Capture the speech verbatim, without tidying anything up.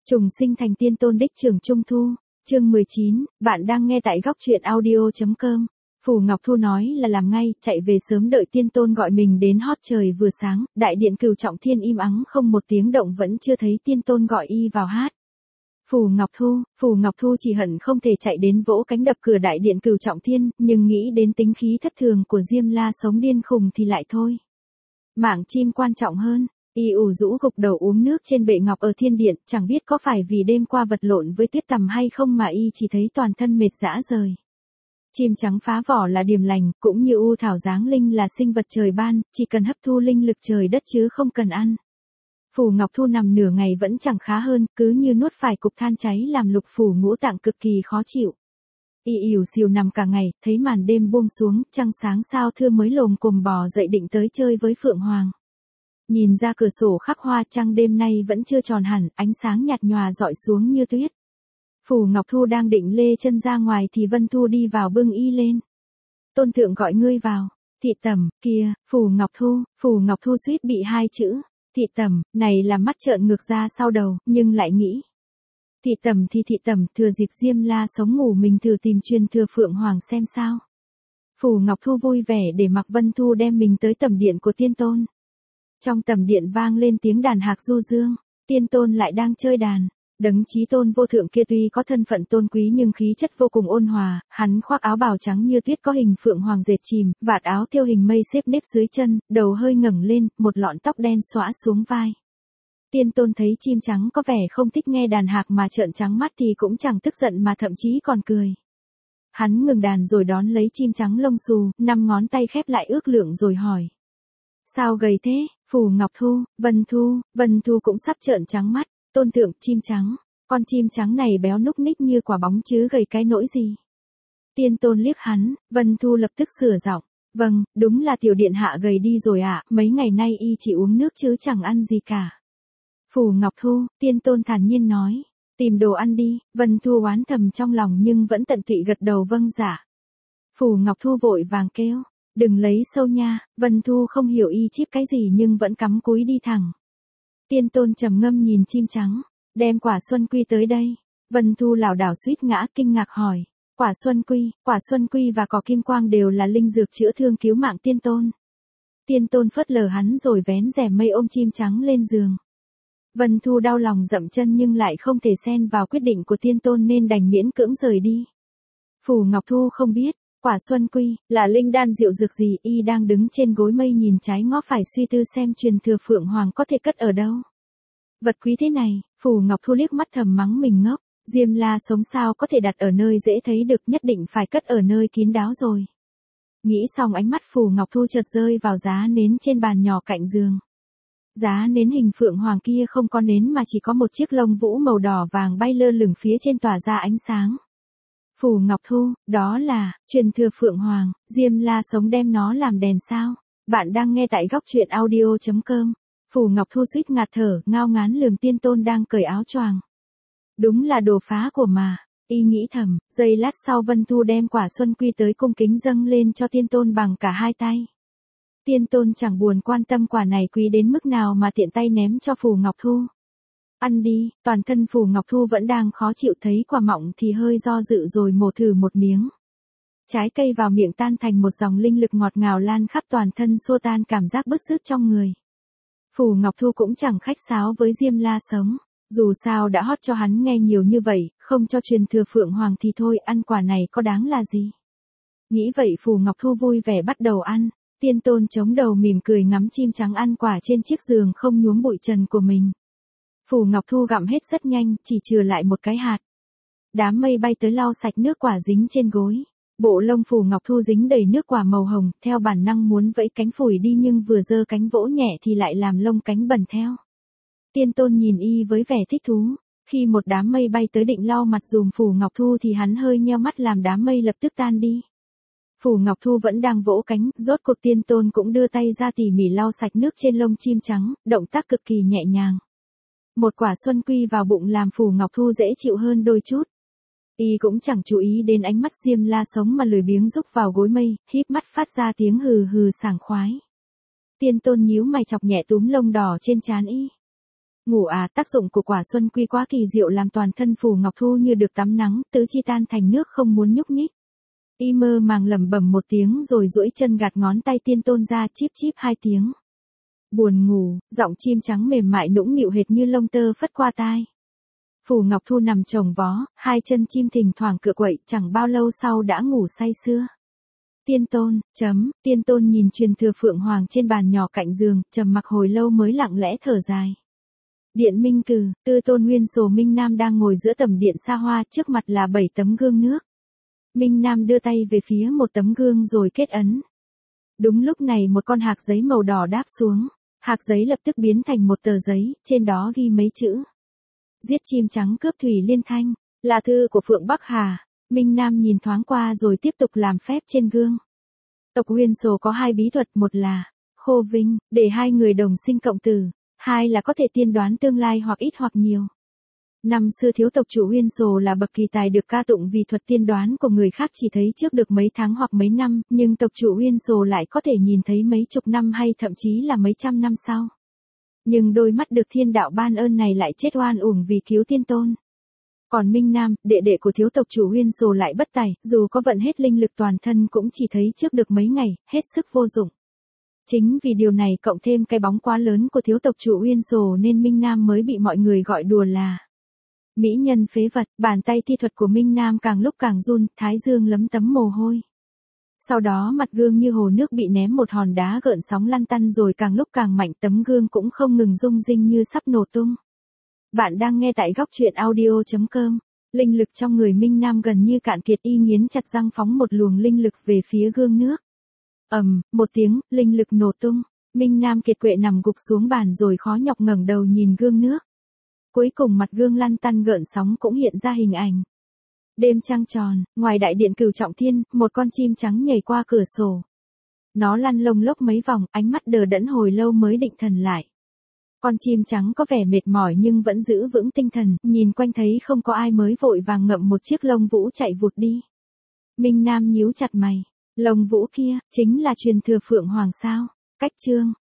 Trùng sinh thành tiên tôn đích trưởng Trung Thu, chương mười chín, bạn đang nghe tại góc truyện audio.com. Phù Ngọc Thu nói là làm ngay, chạy về sớm đợi tiên tôn gọi mình đến hót trời vừa sáng, đại điện Cửu Trọng Thiên im ắng không một tiếng động vẫn chưa thấy tiên tôn gọi y vào hát. Phù Ngọc Thu, Phù Ngọc Thu chỉ hận không thể chạy đến vỗ cánh đập cửa đại điện Cửu Trọng Thiên, nhưng nghĩ đến tính khí thất thường của Diêm La sống điên khùng thì lại thôi. Mạng chim quan trọng hơn. Y ủ rũ gục đầu uống nước trên bệ ngọc ở thiên điện, chẳng biết có phải vì đêm qua vật lộn với tuyết tầm hay không mà y chỉ thấy toàn thân mệt rã rời. Chim trắng phá vỏ là điềm lành, cũng như u thảo giáng linh là sinh vật trời ban, chỉ cần hấp thu linh lực trời đất chứ không cần ăn. Phù Ngọc Thu nằm nửa ngày vẫn chẳng khá hơn, cứ như nuốt phải cục than cháy làm lục phủ ngũ tạng cực kỳ khó chịu. Y ỉu xìu nằm cả ngày, thấy màn đêm buông xuống, trăng sáng sao thưa mới lồm cồm bò dậy định tới chơi với Phượng Hoàng. Nhìn ra cửa sổ khắc hoa trăng đêm nay vẫn chưa tròn hẳn, ánh sáng nhạt nhòa dọi xuống như tuyết. Phù Ngọc Thu đang định lê chân ra ngoài thì Vân Thu đi vào bưng y lên. Tôn thượng gọi ngươi vào. Thị Tầm, kia, Phù Ngọc Thu, Phù Ngọc Thu suýt bị hai chữ. Thị Tầm, này là mắt trợn ngược ra sau đầu, nhưng lại nghĩ. Thị Tầm thì Thị Tầm, thừa dịp Diêm La sống ngủ mình thử tìm truyền thừa Phượng Hoàng xem sao. Phù Ngọc Thu vui vẻ để mặc Vân Thu đem mình tới tầm điện của tiên tôn. Trong tầm điện vang lên tiếng đàn hạc du dương, tiên tôn lại đang chơi đàn. Đấng chí tôn vô thượng kia tuy có thân phận tôn quý nhưng khí chất vô cùng ôn hòa, hắn khoác áo bào trắng như tuyết có hình phượng hoàng dệt chìm, vạt áo thêu hình mây xếp nếp dưới chân, đầu hơi ngẩng lên, một lọn tóc đen xõa xuống vai. Tiên tôn thấy chim trắng có vẻ không thích nghe đàn hạc mà trợn trắng mắt thì cũng chẳng tức giận mà thậm chí còn cười. Hắn ngừng đàn rồi đón lấy chim trắng lông xù, năm ngón tay khép lại ước lượng rồi hỏi. Sao gầy thế? Phù Ngọc Thu, Vân Thu, Vân Thu cũng sắp trợn trắng mắt. Tôn thượng, chim trắng, con chim trắng này béo núc ních như quả bóng chứ gầy cái nỗi gì. Tiên tôn liếc hắn, Vân Thu lập tức sửa giọng, vâng, đúng là tiểu điện hạ gầy đi rồi ạ, à, mấy ngày nay y chỉ uống nước chứ chẳng ăn gì cả. Phù Ngọc Thu, tiên tôn thản nhiên nói, tìm đồ ăn đi, Vân Thu oán thầm trong lòng nhưng vẫn tận tụy gật đầu vâng dạ. Phù Ngọc Thu vội vàng kêu, đừng lấy sâu nha, Vân Thu không hiểu y chíp cái gì nhưng vẫn cắm cúi đi thẳng. Tiên tôn trầm ngâm nhìn chim trắng, đem quả xuân quy tới đây. Vân Thu lảo đảo suýt ngã kinh ngạc hỏi, quả xuân quy, quả xuân quy và cỏ kim quang đều là linh dược chữa thương cứu mạng tiên tôn. Tiên tôn phớt lờ hắn rồi vén rèm mây ôm chim trắng lên giường. Vân Thu đau lòng dậm chân nhưng lại không thể xen vào quyết định của tiên tôn nên đành miễn cưỡng rời đi. Phù Ngọc Thu không biết, quả xuân quy, là linh đan diệu dược gì, y đang đứng trên gối mây nhìn trái ngó phải suy tư xem truyền thừa Phượng Hoàng có thể cất ở đâu. Vật quý thế này, Phù Ngọc Thu liếc mắt thầm mắng mình ngốc, Diêm La sống sao có thể đặt ở nơi dễ thấy được, nhất định phải cất ở nơi kín đáo rồi. Nghĩ xong ánh mắt Phù Ngọc Thu chợt rơi vào giá nến trên bàn nhỏ cạnh giường. Giá nến hình Phượng Hoàng kia không có nến mà chỉ có một chiếc lông vũ màu đỏ vàng bay lơ lửng phía trên tỏa ra ánh sáng. Phù Ngọc Thu, đó là, truyền thừa Phượng Hoàng, Diêm La sống đem nó làm đèn sao? Bạn đang nghe tại góc truyện audio.com. Phù Ngọc Thu suýt ngạt thở, ngao ngán lườm tiên tôn đang cởi áo choàng. Đúng là đồ phá của mà, y nghĩ thầm, giây lát sau Vân Thu đem quả xuân quy tới cung kính dâng lên cho tiên tôn bằng cả hai tay. Tiên tôn chẳng buồn quan tâm quả này quý đến mức nào mà tiện tay ném cho Phù Ngọc Thu. Ăn đi, toàn thân Phù Ngọc Thu vẫn đang khó chịu thấy quả mọng thì hơi do dự rồi mổ thử một miếng. Trái cây vào miệng tan thành một dòng linh lực ngọt ngào lan khắp toàn thân xua tan cảm giác bứt rứt trong người. Phù Ngọc Thu cũng chẳng khách sáo với Diêm La sống, dù sao đã hót cho hắn nghe nhiều như vậy, không cho truyền thừa Phượng Hoàng thì thôi, ăn quả này có đáng là gì. Nghĩ vậy Phù Ngọc Thu vui vẻ bắt đầu ăn, tiên tôn chống đầu mỉm cười ngắm chim trắng ăn quả trên chiếc giường không nhuốm bụi trần của mình. Phù Ngọc Thu gặm hết rất nhanh, chỉ chừa lại một cái hạt. Đám mây bay tới lau sạch nước quả dính trên gối. Bộ lông Phù Ngọc Thu dính đầy nước quả màu hồng, theo bản năng muốn vẫy cánh phủi đi nhưng vừa giơ cánh vỗ nhẹ thì lại làm lông cánh bẩn theo. Tiên tôn nhìn y với vẻ thích thú, khi một đám mây bay tới định lau mặt dùm Phù Ngọc Thu thì hắn hơi nheo mắt làm đám mây lập tức tan đi. Phù Ngọc Thu vẫn đang vỗ cánh, rốt cuộc tiên tôn cũng đưa tay ra tỉ mỉ lau sạch nước trên lông chim trắng, động tác cực kỳ nhẹ nhàng. Một quả xuân quy vào bụng làm Phù Ngọc Thu dễ chịu hơn đôi chút. Y cũng chẳng chú ý đến ánh mắt Diêm La sống mà lười biếng rúc vào gối mây, híp mắt phát ra tiếng hừ hừ sảng khoái. Tiên tôn nhíu mày chọc nhẹ túm lông đỏ trên trán y. Ngủ à, tác dụng của quả xuân quy quá kỳ diệu làm toàn thân Phù Ngọc Thu như được tắm nắng, tứ chi tan thành nước không muốn nhúc nhích. Y mơ màng lẩm bẩm một tiếng rồi duỗi chân gạt ngón tay tiên tôn ra chíp chíp hai tiếng. Buồn ngủ, giọng chim trắng mềm mại nũng nịu hệt như lông tơ phất qua tai. Phù Ngọc Thu nằm chồng vó, hai chân chim thỉnh thoảng cựa quậy, chẳng bao lâu sau đã ngủ say sưa. Tiên tôn, chấm, tiên tôn nhìn truyền thừa phượng hoàng trên bàn nhỏ cạnh giường, trầm mặc hồi lâu mới lặng lẽ thở dài. Điện Minh Cử, Tư Tôn Nguyên Sồ Minh Nam đang ngồi giữa tầm điện xa hoa, trước mặt là bảy tấm gương nước. Minh Nam đưa tay về phía một tấm gương rồi kết ấn. Đúng lúc này một con hạc giấy màu đỏ đáp xuống, hạc giấy lập tức biến thành một tờ giấy, trên đó ghi mấy chữ. Giết chim trắng cướp thủy liên thanh, là thư của Phượng Bắc Hà. Minh Nam nhìn thoáng qua rồi tiếp tục làm phép trên gương. Tộc Nguyên Sồ có hai bí thuật, một là khô vinh, để hai người đồng sinh cộng tử, hai là có thể tiên đoán tương lai hoặc ít hoặc nhiều. Năm xưa thiếu tộc chủ Nguyên Sồ là bậc kỳ tài được ca tụng vì thuật tiên đoán của người khác chỉ thấy trước được mấy tháng hoặc mấy năm, nhưng tộc chủ Nguyên Sồ lại có thể nhìn thấy mấy chục năm hay thậm chí là mấy trăm năm sau. Nhưng đôi mắt được thiên đạo ban ơn này lại chết oan uổng vì cứu tiên tôn. Còn Minh Nam, đệ đệ của thiếu tộc chủ Nguyên Sồ lại bất tài, dù có vận hết linh lực toàn thân cũng chỉ thấy trước được mấy ngày, hết sức vô dụng. Chính vì điều này cộng thêm cái bóng quá lớn của thiếu tộc chủ Nguyên Sồ nên Minh Nam mới bị mọi người gọi đùa là mỹ nhân phế vật. Bàn tay thi thuật của Minh Nam càng lúc càng run, thái dương lấm tấm mồ hôi. Sau đó mặt gương như hồ nước bị ném một hòn đá gợn sóng lăn tăn rồi càng lúc càng mạnh, tấm gương cũng không ngừng rung rinh như sắp nổ tung. Bạn đang nghe tại góc truyện audio chấm com. Linh lực trong người Minh Nam gần như cạn kiệt, y nghiến chặt răng phóng một luồng linh lực về phía gương nước. Ầm, một tiếng, linh lực nổ tung. Minh Nam kiệt quệ nằm gục xuống bàn rồi khó nhọc ngẩng đầu nhìn gương nước. Cuối cùng mặt gương lăn tăn gợn sóng cũng hiện ra hình ảnh. Đêm trăng tròn, ngoài đại điện Cửu Trọng Thiên, một con chim trắng nhảy qua cửa sổ. Nó lăn lông lốc mấy vòng, ánh mắt đờ đẫn hồi lâu mới định thần lại. Con chim trắng có vẻ mệt mỏi nhưng vẫn giữ vững tinh thần, nhìn quanh thấy không có ai mới vội vàng ngậm một chiếc lông vũ chạy vụt đi. Minh Nam nhíu chặt mày, lông vũ kia, chính là truyền thừa Phượng Hoàng sao? Cách chương,